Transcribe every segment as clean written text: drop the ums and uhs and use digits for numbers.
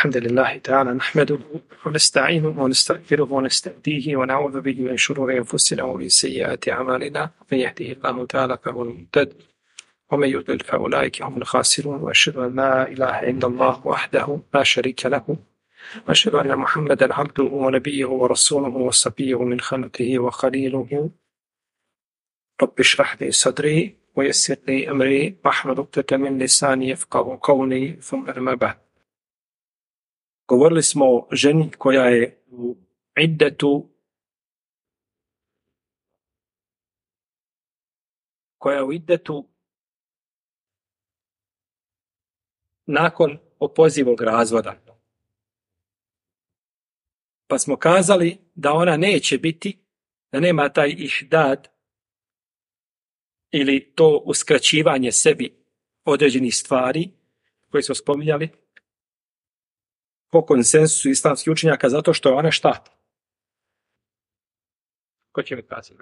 الحمد لله تعالى نحمده ونستعينه ونستغفره ونستهديه ونعوذ به من شرور أنفسنا ومن سيئات أعمالنا من يهده الله تعالى فهو المهتد ومن يضلل فأولئك هم الخاسرون وأشهد أن لا إله إلا الله وحده لا شريك له وأشهد أن محمدا عبده ونبيه ورسوله وصفيه من خلقه وخليله رب اشرح لي صدري ويسر لي أمري واحلل عقدة من لساني يفقهوا قولي ثم أما بعد. Govorili smo o ženi koja je u iddetu, nakon opozivog razvoda. Pa smo kazali da ona neće biti, da nema taj ihdad ili to uskraćivanje sebi određenih stvari koje smo spominjali po konsensusu islamskih učenjaka, zato što je ona šta? Ko će mi kazati?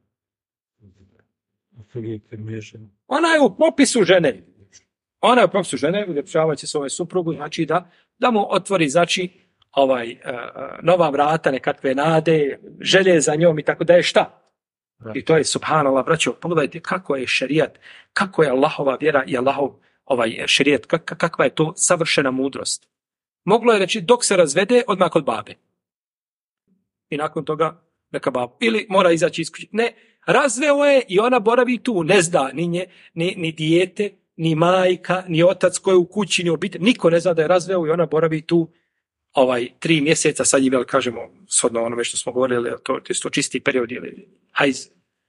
Ona je u popisu žene. Ona je u popisu žene, uljepšavat će svoju suprugu, znači da mu otvori, znači, nova vrata, nekakve nade, želje za njom i tako da je šta? I to je, subhanallah, braćo, pogledajte kako je šerijat, kako je Allahova vjera i Allahov šerijat, kakva je to savršena mudrost. Moglo je reći dok se razvede odmah kod babe. I nakon toga neka babu. Ili mora izaći iz kuće. Ne, razveo je i ona boravi tu. Ne zna ni dijete, ni majka, ni otac koji je u kući, ni obitelj. Niko ne zna da je razveo i ona boravi tu 3 mjeseca. Sad je, kažemo, shodno onome što smo govorili, to je čisti period ili hajz.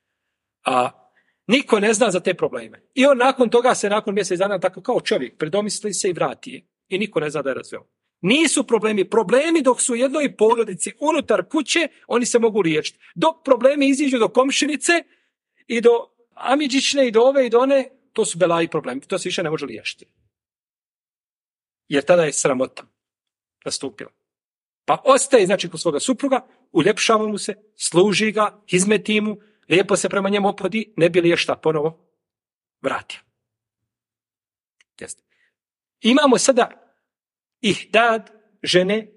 Niko ne zna za te probleme. I on nakon toga nakon mjesec dana tako kao čovjek predomisli se i vrati je. I niko ne zna da je razveo. Nisu problemi dok su u jednoj porodici unutar kuće, oni se mogu riješiti. Dok problemi iziđu do komšinice i do amidžične i do ove i do one, to su belaji problemi. To se više ne može riješiti. Jer tada je sramota nastupila. Pa ostaje, znači, kod svoga supruga, uljepšava mu se, služi ga, izmeti mu, lijepo se prema njemu ophodi, ne bi li je šta ponovo vratio. Jeste. Imamo sada ihdad žene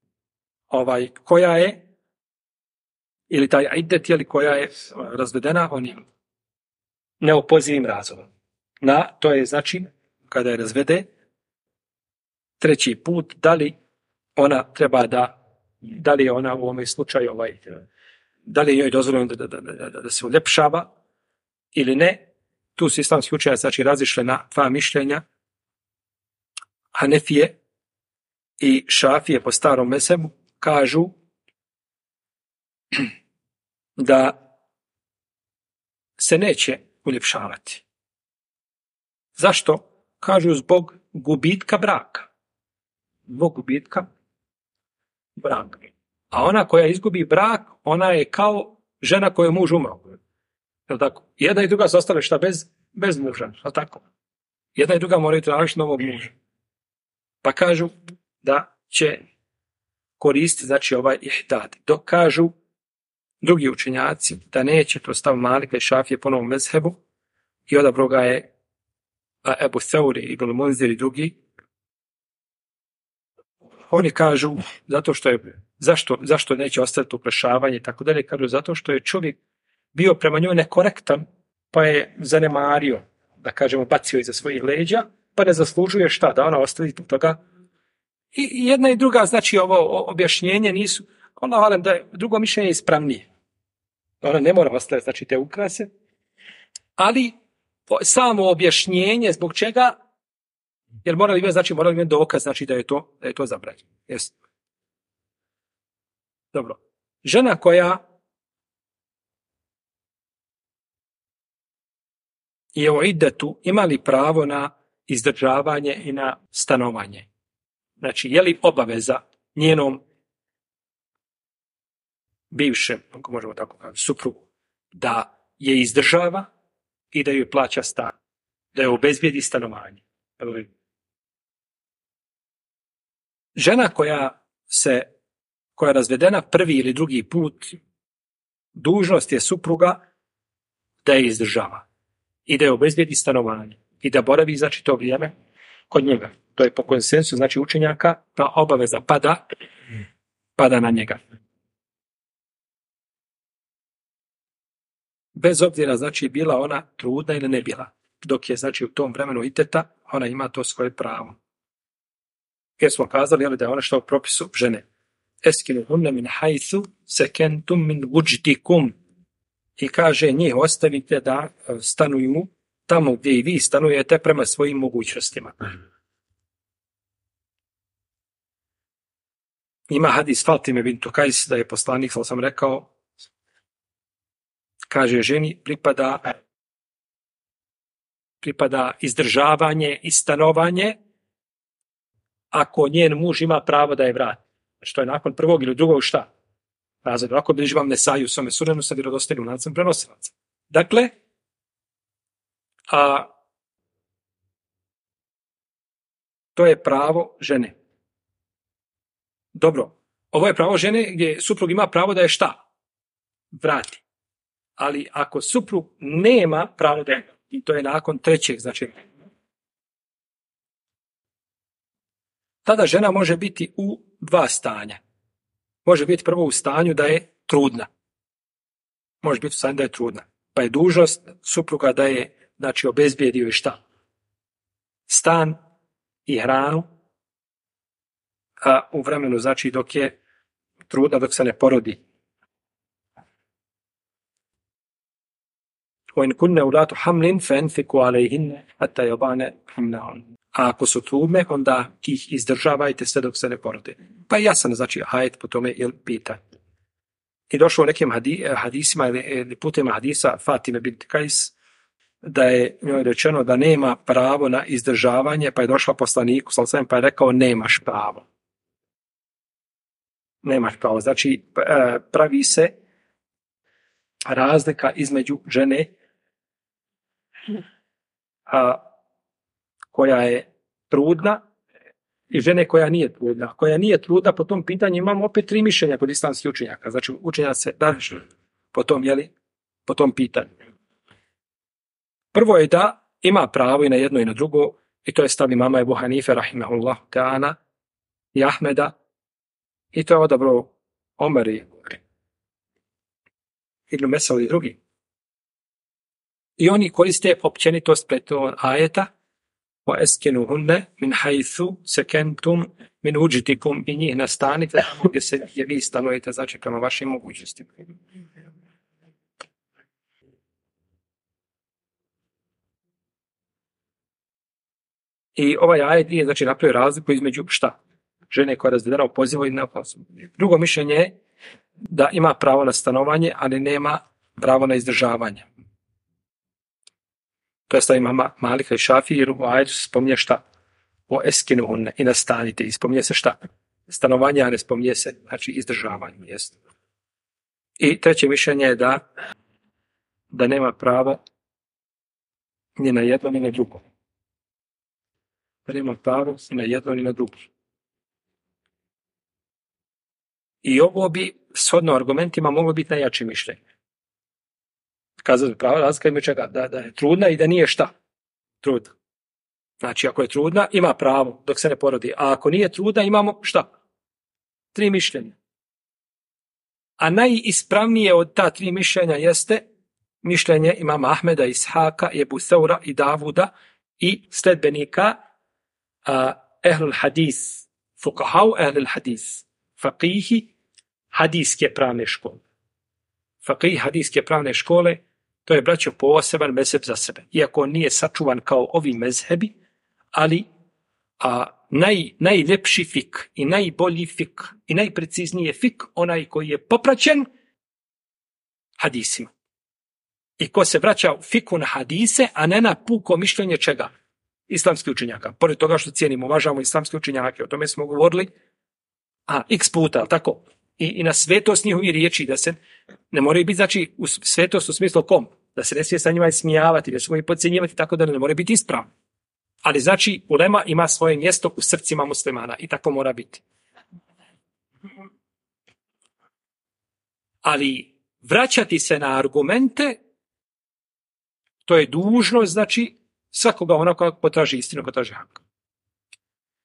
koja je, ili taj iddet, koja je razvedena onim neopozivim razvodom. To je, znači, kada je razvede treći put, da li ona treba da li je ona u ovome slučaju da li je njoj dozvoljeno da se uljepšava ili ne. Tu su islamski učenjaci, znači, razišle na 2 mišljenja. Hanefije i Šafije po starom mezhebu kažu da se neće uljepšavati. Zašto? Kažu zbog gubitka braka. Zbog gubitka braka. A ona koja izgubi brak, ona je kao žena koja je muž umro. Je tako? Jedna i druga su ostale šta bez muža. Je tako? Jedna i druga moraju tražiti novog muža. Pa kažu da će koristiti, znači, ovaj ihdad. Dok kažu drugi učenjaci da neće, to stav Malika i Šafije po novom mezhebu, i odabro ga je Ebu Theuri, Ibn Munzir i drugi. Oni kažu zato što je, zašto neće ostaviti ukrašavanje i tako dalje, kažu zato što je čovjek bio prema njoj nekorektan, pa je zanemario, da kažemo, bacio iza svojih leđa, pa ne zaslužuje šta, da ona ostavi toga. I jedna i druga, znači, ovo objašnjenje nisu, ona valim da je drugo mišljenje ispravnije. Ona ne mora ostaviti, znači, te ukrase, ali samo objašnjenje zbog čega, jer morali imati dokaz, znači, da je to zabranjeno. Jeste. Dobro. Žena koja je u iddetu, ima li pravo na izdržavanje i na stanovanje? Znači, je li obaveza njenom bivšem, ako možemo tako kažem, suprugu, da je izdržava i da joj plaća stan, da joj obezbijedi stanovanje? Žena koja je razvedena prvi ili drugi put, dužnost je supruga da je izdržava i da je obezbijedi stanovanje i da boravi, znači, to vrijeme kod njega. to je po konsensu, znači učenjaka, ta obaveza pada na njega. Bez obzira, znači, bila ona trudna ili ne bila. Dok je, znači, u tom vremenu iteta, ona ima to svoje pravo. Jer smo kazali, da je ona što u propisu žene. Eskinuhunne min hajthu sekentum min vujdikum. I kaže, njih ostavite da stanuju tamo gdje i vi stanujete prema svojim mogućnostima. Ima hadis Fatime bintu Kajs da je poslanik, sam rekao, kaže, ženi pripada izdržavanje i stanovanje ako njen muž ima pravo da je vrati. Što je nakon prvog ili drugog šta? Razred, ako bliži vam Nesaju u svome sunenu sa vjerodostojnim lancem prenosilaca. Dakle, to je pravo žene. Dobro, ovo je pravo žene gdje suprug ima pravo da je šta? Vrati. Ali ako suprug nema pravo da je, i to je nakon trećeg, znači, tada žena može biti u dva stanja. Može biti prvo u stanju da je trudna. Može biti u stanju da je trudna. Pa je dužnost supruga da je, znači, obezbijedio i šta? Stan i hranu, a u vremenu, znači, dok je trudna, dok se ne porodi. وَإِنْ كُنَّ أُولَاتُ حَمْلٍ فَأَنْفِقُوا عَلَيْهِنَّ حَتَّى يَضَعْنَ حَمْلَهُنَّ. A ako su trudne, onda ih izdržavajte sve dok se ne porode. Pa jasan, znači, ajet po tome je pitanje. I došlo u nekim hadisima ili putima hadisa Fatime bint Kajs, da je njoj rečeno da nema pravo na izdržavanje, pa je došla poslaniku, pa je rekao, nemaš pravo. Nemaš pravo. Znači, pravi se razlika između žene koja je trudna i žene koja nije trudna. Koja nije trudna, po tom pitanju imamo opet 3 mišljenja kod islamskih učenjaka. Znači, učenjaci se daže po tom pitanju. Prvo je da ima pravo i na jedno i na drugo, i to je stav imama Ebu Hanife, rahimahullah ta'ana, i Ahmeda, i to je odabrao Omer i Ibn Mesaud i drugi. I oni koriste općenitost prethodnog ajeta وَأَسْكِنُهُنَّ مِنْ حَيْثُ سَكَنْتُمْ مِنْ وُجْدِكُمْ, i njih nastanite gdje vi stanujete, znači prema vašim mogućnostima. I ovaj ajet je, znači, napravio razliku između šta? Žene koja je razvedena u pozivu i na pozivu. Drugo mišljenje je da ima pravo na stanovanje, ali nema pravo na izdržavanje. To je stav imama Malika i Šafiji, jer u ajetu se spominje šta? O eskinuhunne, i nastanite. I spominje se šta? Stanovanje, a ne spominje se, znači, izdržavanje. Jest. I treće mišljenje je da nema pravo ni na jedno ni na drugo. Da nema pravo ni na jedno ni na drugo. I ovo bi, shodno argumentima, moglo biti najjače mišljenje. Kazati pravo razlika ima čega, da je trudna i da nije šta? Trudna. Znači, ako je trudna, ima pravo dok se ne porodi. A ako nije trudna, imamo šta? 3 mišljenja. A najispravnije od ta 3 mišljenja jeste mišljenje imama Ahmeda, Ishaka, Ebu Thaura i Davuda i sledbenika ehlul hadis, fuqahau ehlul hadis, faqihi hadijske pravne škole. Faqih hadijske pravne škole, to je, braćo, poseban mezheb za sebe. Iako on nije sačuvan kao ovi mezhebi, ali najljepši fik i najbolji fik i najprecizniji fik onaj koji je popraćen hadisima. I ko se vraća u fiku na hadise, a ne na puko mišljenje čega? Islamskih učenjaka. Pored toga što cijenimo, uvažavamo islamske učenjake, o tome smo govorili x puta, tako? I na svetost njihovi riječi, da se ne moraju biti, znači, u svetost u smislu kom? Da se ne smije sa njima smijavati, da se moji podcjenjivati, tako da ne moraju biti ispravni. Ali, znači, ulema ima svoje mjesto u srcima muslimana i tako mora biti. Ali vraćati se na argumente, to je dužnost, znači, svakoga onako kako potraži istinu, potraži hak.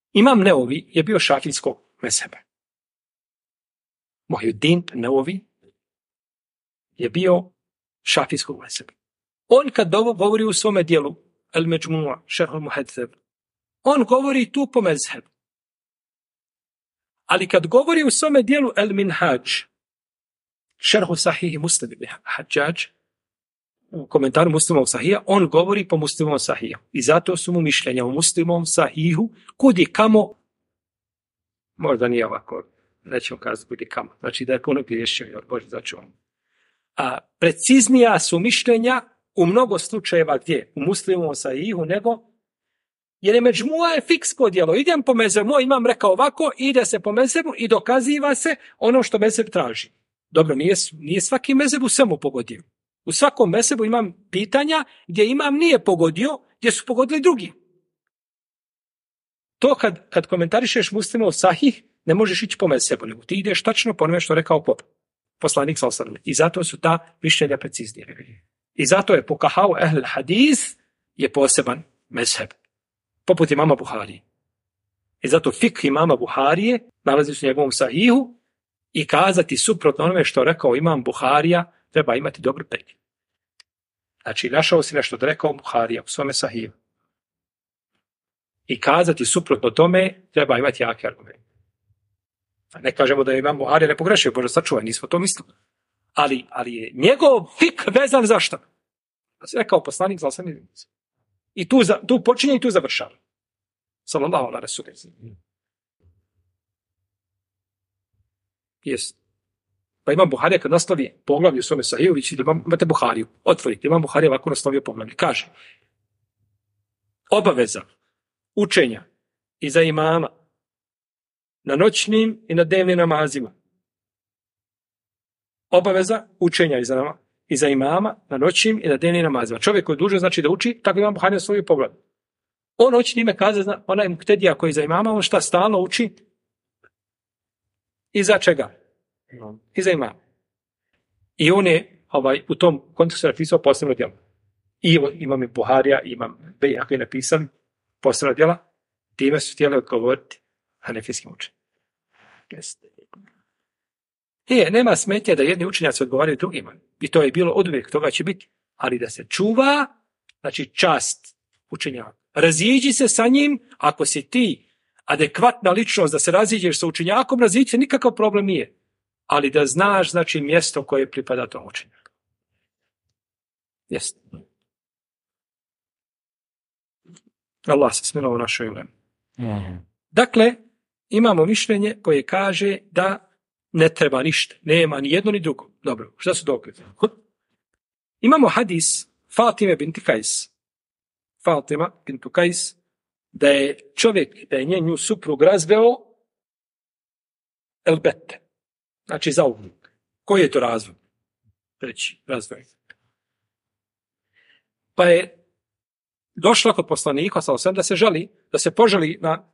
Imam Neovi je bio šafijskog mezheba. Muhyiddin Neovi je bio šafijskog mezheba. On kad govori u svome dijelu Al-Međmu'a, Šerh al-Muhadzab, on govori tu po mezhebu. Ali kad govori u svome dijelu Al-Minhaj, Šerhu Sahih Muslim ibn Hadžadž, u komentaru Muslimovog Sahija, on govori po Muslimovom Sahiju. I zato su mu mišljenja u Muslimovom Sahihu kudi kamo, možda nije ovako, nećemo kazati kudi kamo, znači da je puno griješio, jer Bože začuvam. A preciznija su mišljenja u mnogo slučajeva gdje? U Muslimovom Sahihu, nego jer je Međmu'a je fiksko djelo. Idem po mezhebu, imam rekao ovako, ide se po mezhebu i dokaziva se ono što mezheb traži. Dobro, nije svaki mezheb u svemu pogodio. U svakom mezhebu imam pitanja gdje imam nije pogodio, gdje su pogodili drugi. To kad komentarišeš Muslimov Sahih, ne možeš ići po mezhebu, nego ti ideš tačno po onome što rekao poslanik sallallahu alejhi ve sellem. I zato su ta mišljenja preciznije. I zato je pokahao ehl hadis je poseban mezheb. Poput imama Buharije. I zato fik imama Buharije nalazi se u njegovom Sahihu i kazati suprotno onome što rekao imam Buharija treba imati dobru peti. Znači, našao si nešto da rekao Buharija u svome Sahihu. I kazati suprotno tome treba imati jake argumente. Ne kažemo da je imam Buharija ne pogrešio, Bože sačuvaj, nismo to mislili. Ali je njegov fik vezan za šta? Rekao poslanik za i tu počinje i tu završava. Sallallahu alejhi ve sellem. Jest. Pa imam Buharija kad naslovi poglavlje u svome Sahihu, vi ćete imate Buhariju. Otvorite, imam Buharija ovako naslovio poglavlje. Kaže, obaveza učenja i za imama na noćnim i na dnevnim namazima. Obaveza učenja i za imama na noćnim i na dnevnim namazima. Čovjek koji je dužan znači da uči, tako imam Buharija naslovio poglavlje. On hoće njime kazati, onaj muktedija koji za imama, on šta stalno uči? I za čega? I za imama. I on je u tom kontekstu napisao posebno djelo. I imam i Buharija, imam Bejhaki napisali posebno djela, time su htjeli odgovoriti hanefijskim učenjima. Nema smetnje da jedni učenjaci odgovaraju drugima. I to je bilo oduvijek, toga će biti. Ali da se čuva, znači čast učenjaka. Raziđi se sa njim, ako si ti adekvatna ličnost da se raziđeš sa učenjakom, raziđi se, nikakav problem nije. Ali da znaš, znači, mjesto koje pripada tom učenjaku. Jeste. Allah se smilovao u našoj vremenu. Dakle, imamo mišljenje koje kaže da ne treba ništa. Nema ni jedno ni drugo. Dobro, šta su dokaze? Imamo hadis Fatime binti Kajs. Fatima bintu Kajs, da je nju suprug razveo elbete. Znači za uvijek. Koji je to razvoj? Treći razvoj. Pa je došla kod poslanika da se požali na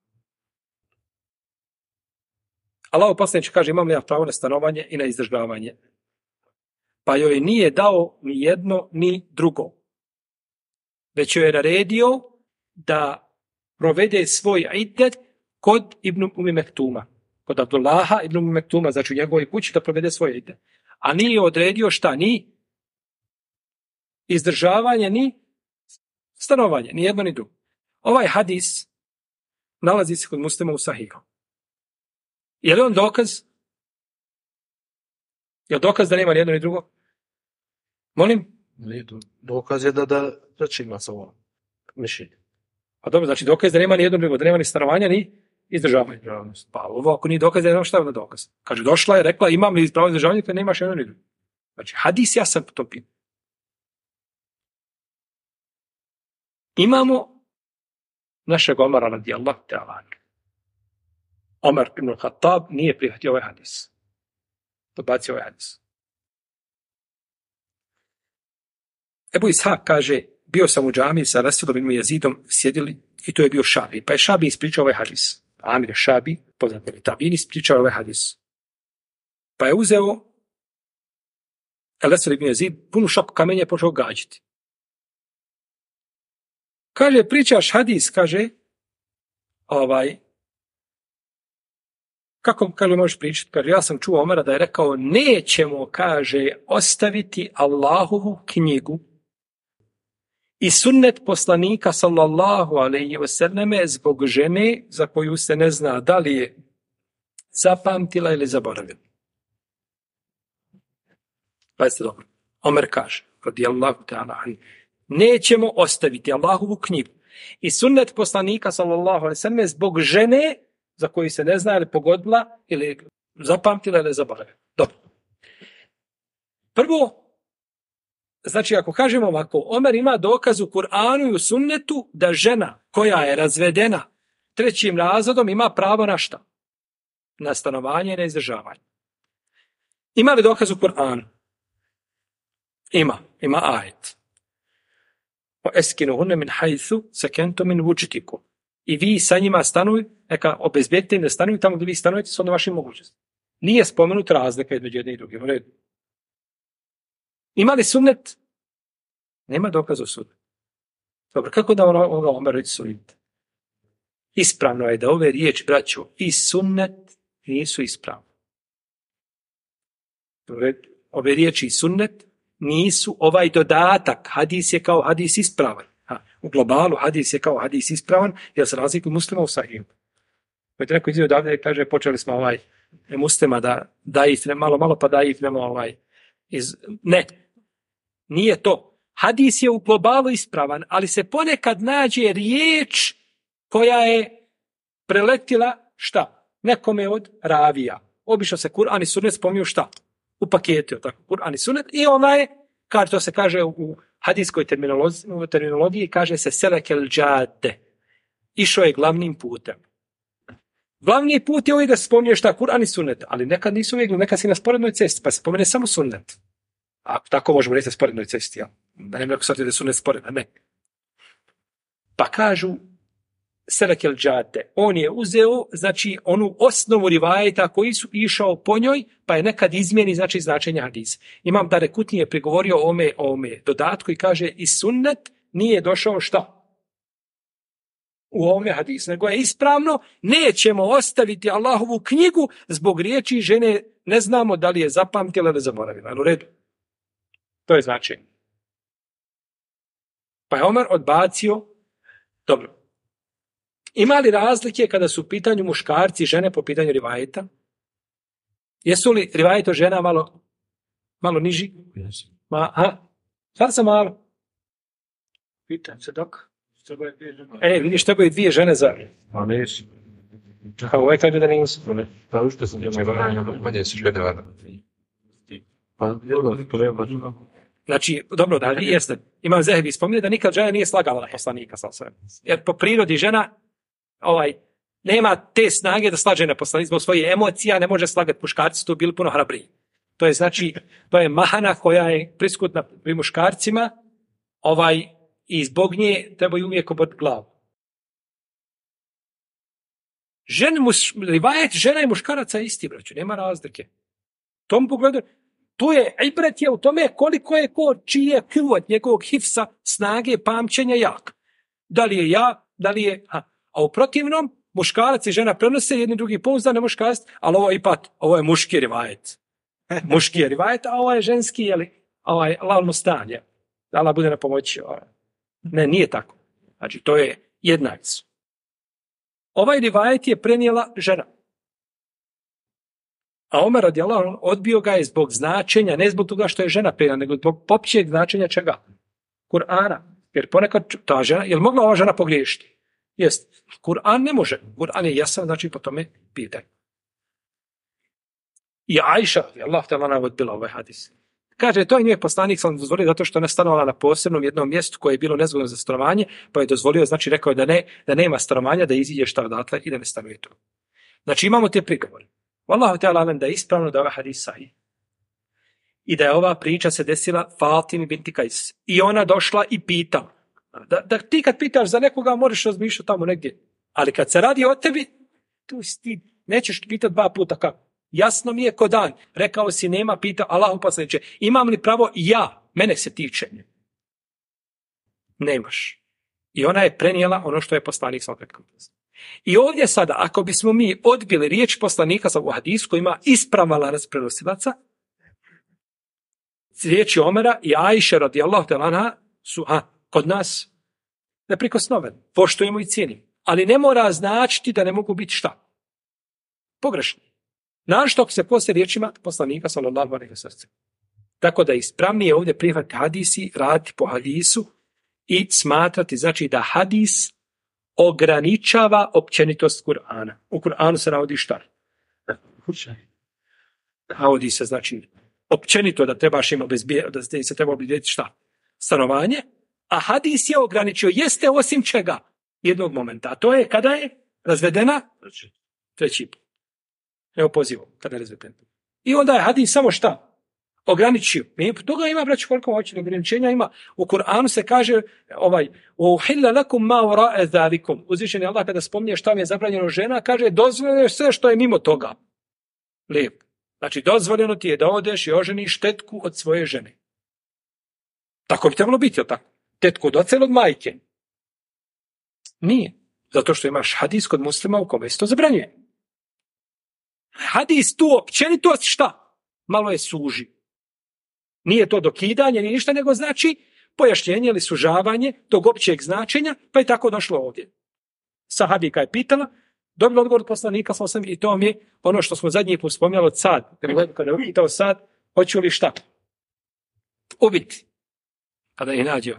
Allahov poslanik kaže imam li ja pravo na stanovanje i na izdržavanje. Pa joj nije dao ni jedno ni drugo. Već joj je naredio da provede svoj iddet kod Ibn Umi Mektuma. Kod Abdullaha Ibn Umi Mektuma, znači u njegovoj kući da provede svoj iddet. A nije odredio šta? Ni izdržavanje, ni stanovanje. Ni jedno, ni drugo. Ovaj hadis nalazi se kod Muslima u Sahihu. Je li on dokaz? Je li dokaz da nema ni jedno, ni drugo? Molim? Dokaz je da će ima samo mišljenje. Pa dobro, znači dokaz da nema ni jedno, ni drugo, da nema ni stanovanja, ni izdržavanja. Pa ovo ako nije dokaz, da nema šta je onda dokaz. Kaže, došla je, rekla, imam li pravo izdržavanja, kada nemaš jedno, ni drugo. Znači, hadis ja sam po tom pitanju. Imamo našeg Omara radijallahu ta'ala. Omar ibn Khattab nije prihvatio ovaj hadis. Odbacio ovaj hadis. Ebu Ishak kaže, bio sam u džamiji sa Rasulom ibn Jezidom, sjedili i to je bio Šabi. Pa je Šabi ispričao ovaj hadis. Amir je Šabi, poznat je Tabin, ispričao ovaj hadis. Pa je uzeo Rasul ibn Jezid, punu šaku kamenja je počeo gađiti. Kaže, pričaš hadis, kaže, kako kaže možeš pričati? Kaže, ja sam čuo Omera da je rekao, nećemo, kaže, ostaviti Allahovu knjigu i sunnet poslanika sallallahu alejhi ve selleme zbog žene za koju se ne zna da li je zapamtila ili zaboravila. Pazite dobro. Omer kaže, radijallahu ta'ala anhu, nećemo ostaviti Allahovu knjigu i sunnet poslanika sallallahu alejhi ve selleme zbog žene za koju se ne zna ili pogodila ili zapamtila ili zaboravila. Dobro. Prvo, znači, ako kažemo ovako, Omer ima dokaz u Kur'anu i u sunnetu da žena koja je razvedena trećim razvodom ima pravo na šta? Na stanovanje i na izdržavanje. Ima li dokaz u Kur'anu? Ima ajet. Eskinuhunne min hajthu sekentu min vučitiku. I vi sa njima stanuju, neka obezbedite im da stanuju tamo gdje vi stanujete s vašim mogućnostima. Nije spomenut razlika između jedne i druge. U redu. Ima li sunnet? Nema dokaza u sunnetu. Dobro, kako da ono Omer reći sunnet? Ispravno je da ove riječi, braćo, i sunnet nisu ispravne. Ove riječi i sunnet nisu ovaj dodatak. Hadis je kao hadis ispravan. U globalu hadis je kao hadis ispravan, jer se razlikuju muslima u sahiju. Koji neko izvio davde i kaže, počeli smo muslima da ih malo pa da ih Ne, nije to. Hadis je u globalu ispravan, ali se ponekad nađe riječ koja je preletila šta? Nekome od ravija. Obično se Kur'an i sunnet spominju šta? U paketu, tako, Kur'an i sunnet, i kao to se kaže u hadijskoj terminologiji, kaže se selekel džade. Išao je glavnim putem. Glavni put je uvijek da se spominje šta? Kur'an i sunnet, ali nekad nisu uvijek, nekad si na sporednoj cesti, pa se spomene samo sunnet. A tako možemo reći na sporednoj cesti, ja. Da ne neko shvatiti da su nesporedne, ne. Pa kažu selekel džade. On je uzeo, znači, onu osnovu rivajeta koji su išao po njoj, pa je nekad izmijeni, znači, značenje hadisa. Imam da Rekutni je prigovorio ome dodatku i kaže, i sunnet nije došao šta? U ovome hadisu, nego je ispravno, nećemo ostaviti Allahovu knjigu zbog riječi žene, ne znamo da li je zapamtila ili zaboravila. U redu. To je značenje. Pa je Omer odbacio, dobro. Ima li razlike kada su u pitanju muškarci i žene po pitanju rivajeta? Jesu li rivajet od žena malo niži? Sad sam malo. Pitam se dok. Vidiš, trebaju dvije žene za... A nisi. Kao ovaj kaže da nisu. Pa ušte sam manje se žene vada. Pa znači, dobro, da jeste. Imam Zehebi spominje da nikad žena nije slagala na poslanika. Jer po prirodi žena nema te snage da slaže na poslanika. Zbog svojih emocija ne može slagati. Muškarci tu bili puno hrabriji. To je znači, to je mahana koja je prisutna pri muškarcima i zbog nje trebaju uvijek oboti glavu. Rivajet žena i muškaraca je isti, braću, nema razlike. U tom pogledu, tu je ibret je u tome koliko je čiji je kvot njegovog hifsa, snage, pamćenja jak. Da li je da li je... A u protivnom, muškarac i žena prenose jedni drugi pouzdane muškarstvo, ali ovo je muški rivajet. Muški je rivajet, a ovo je ženski, lalno stanje. Da Allah bude na pomoći. Ne, nije tako. Znači, to je jednac. Ovaj rivajet je prenijela žena. A Omer radijallahu anhu odbio ga je zbog značenja, ne zbog toga što je žena prenijela, nego zbog općeg značenja čega? Kur'ana. Jer ponekad ta žena, je li mogla ova žena pogriješiti? Jest. Kur'an ne može. Kur'an je jasan, znači po tome pitanje. I Ajša, Allah te lana odbila ovaj hadis. Kaže, to je njoj poslanik sam dozvolio zato što je stanovala na posebnom jednom mjestu koje je bilo nezgodno za stanovanje, pa je dozvolio, znači rekao je da nema stanovanja, da iziđe šta odatle i da ne stanuje tu. Znači imamo te prigovore. Wallahu te alam da je ispravno da je ovaj hadis sahih. I da je ova priča se desila Fatimi binti Kajs. I ona došla i pitala. Da ti kad pitaš za nekoga možeš razmišljati tamo negdje. Ali kad se radi o tebi, ti nećeš pitati dva puta kako. Jasno mi je ko dan. Rekao si nema, pita Allahu poslaniče, imam li pravo mene se tiče. Nemaš. I ona je prenijela ono što je poslanik sam rekao. I ovdje sada, ako bismo mi odbili riječ poslanika u hadisu koji ima ispravan lanac prenosilaca, riječi Omera i Ajše radijallahu ta'ala anha su kod nas neprikosnovene. Poštujemo i cijenimo. Ali ne mora značiti da ne mogu biti šta? Pogrešni. Našto ako se poslije riječima poslanika sallallahu alejhi ve sellem. Tako da ispravnije ovdje prihvatiti hadisi, raditi po hadisu i smatrati, znači da hadis ograničava općenitost Kur'ana. U Kur'anu se navodi šta? Navodi se, znači, općenito da trebaš ima da se treba obezbijediti šta? Stanovanje, a hadis je ograničio, jeste osim čega? Jednog momenta, a to je kada je razvedena? Treći put. Evo pozivom, kada je razvedena. I onda je hadis samo šta? Ograničio. Toga ima, braći, koliko hoće, ograničenja ima. U Kur'anu se kaže uhilla lakum ma wara'a zalikum. Uzvišeni Allah kada spominje šta mi je zabranjeno žena, kaže dozvoljeno sve što je mimo toga. Lijepo. Znači dozvoljeno ti je da odeš i oženiš tetku od svoje žene. Tako bi trebalo biti, jel tako? Tetku od oca ili od majke? Nije. Zato što imaš hadis kod muslima u kome se to zabranjuje. Hadis tu općenitost šta? Malo je suži. Nije to dokidanje, ni ništa, nego znači pojašnjenje ili sužavanje tog općeg značenja, pa je tako došlo ovdje. Sahabika je pitala, dobila odgovor od poslanika, i to mi je ono što smo zadnji put spominjali od sad. Kada je pitao sad, hoću li šta? Ubiti. Kada je nađeo.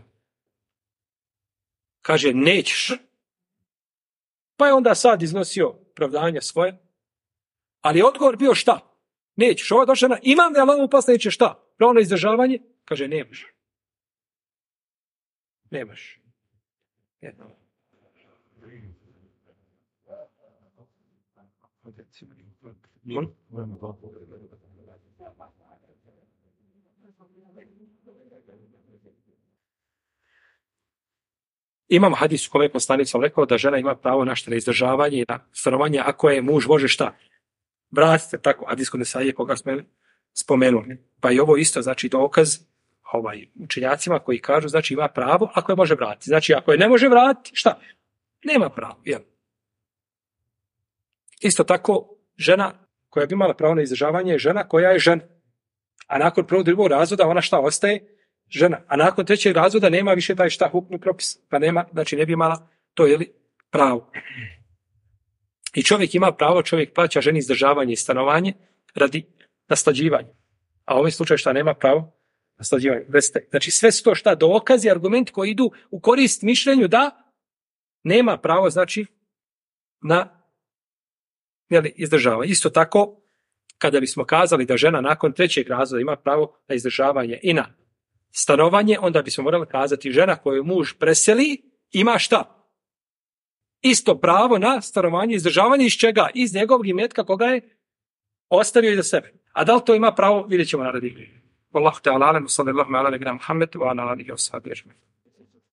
Kaže, nećeš. Pa je onda sad iznosio pravdanje svoje, ali je odgovor bio šta? Nećeš. Ovo je došla na imam da je Allahom poslaniče šta? Pravo na izdržavanje? Kaže, nemaš. Nemaš. Jedno. Imamo hadis u kome je poslanik sam rekao da žena ima pravo na izdržavanje i na stanovanje ako je muž može šta? Vratite, tako, hadis kod Nesaije koga smo spomenuli. Pa i ovo isto, znači dokaz učenjacima koji kažu, znači ima pravo ako je može vratiti. Znači ako je ne može vratiti, šta? Nema pravo. Jel? Isto tako, žena koja bi imala pravo na izdržavanje je žena koja je žena. A nakon prvog drugog razvoda ona šta ostaje? Žena. A nakon trećeg razvoda nema više taj šta hukmi propis. Pa nema, znači ne bi imala to pravo. I čovjek ima pravo, čovjek plaća ženi izdržavanje i stanovanje radi naslađivanja. A u ovom slučaju šta nema pravo? Naslađivanje. Znači sve su to šta dokazi, argumenti koji idu u korist mišljenju da nema pravo, znači, na izdržavanje. Isto tako, kada bismo kazali da žena nakon trećeg razvoda ima pravo na izdržavanje i na stanovanje, onda bismo morali kazati žena koju muž preseli ima šta? Isto pravo na stanovanje i izdržavanje iz čega? Iz njegovog imetka koga je ostavio iza sebe. A da li to ima pravo? Vidjet ćemo naraditi. Wallahu ta'ala alam, sallallahu ala nebina Muhammed, wa ala alihi wa sahbihi ajma'in.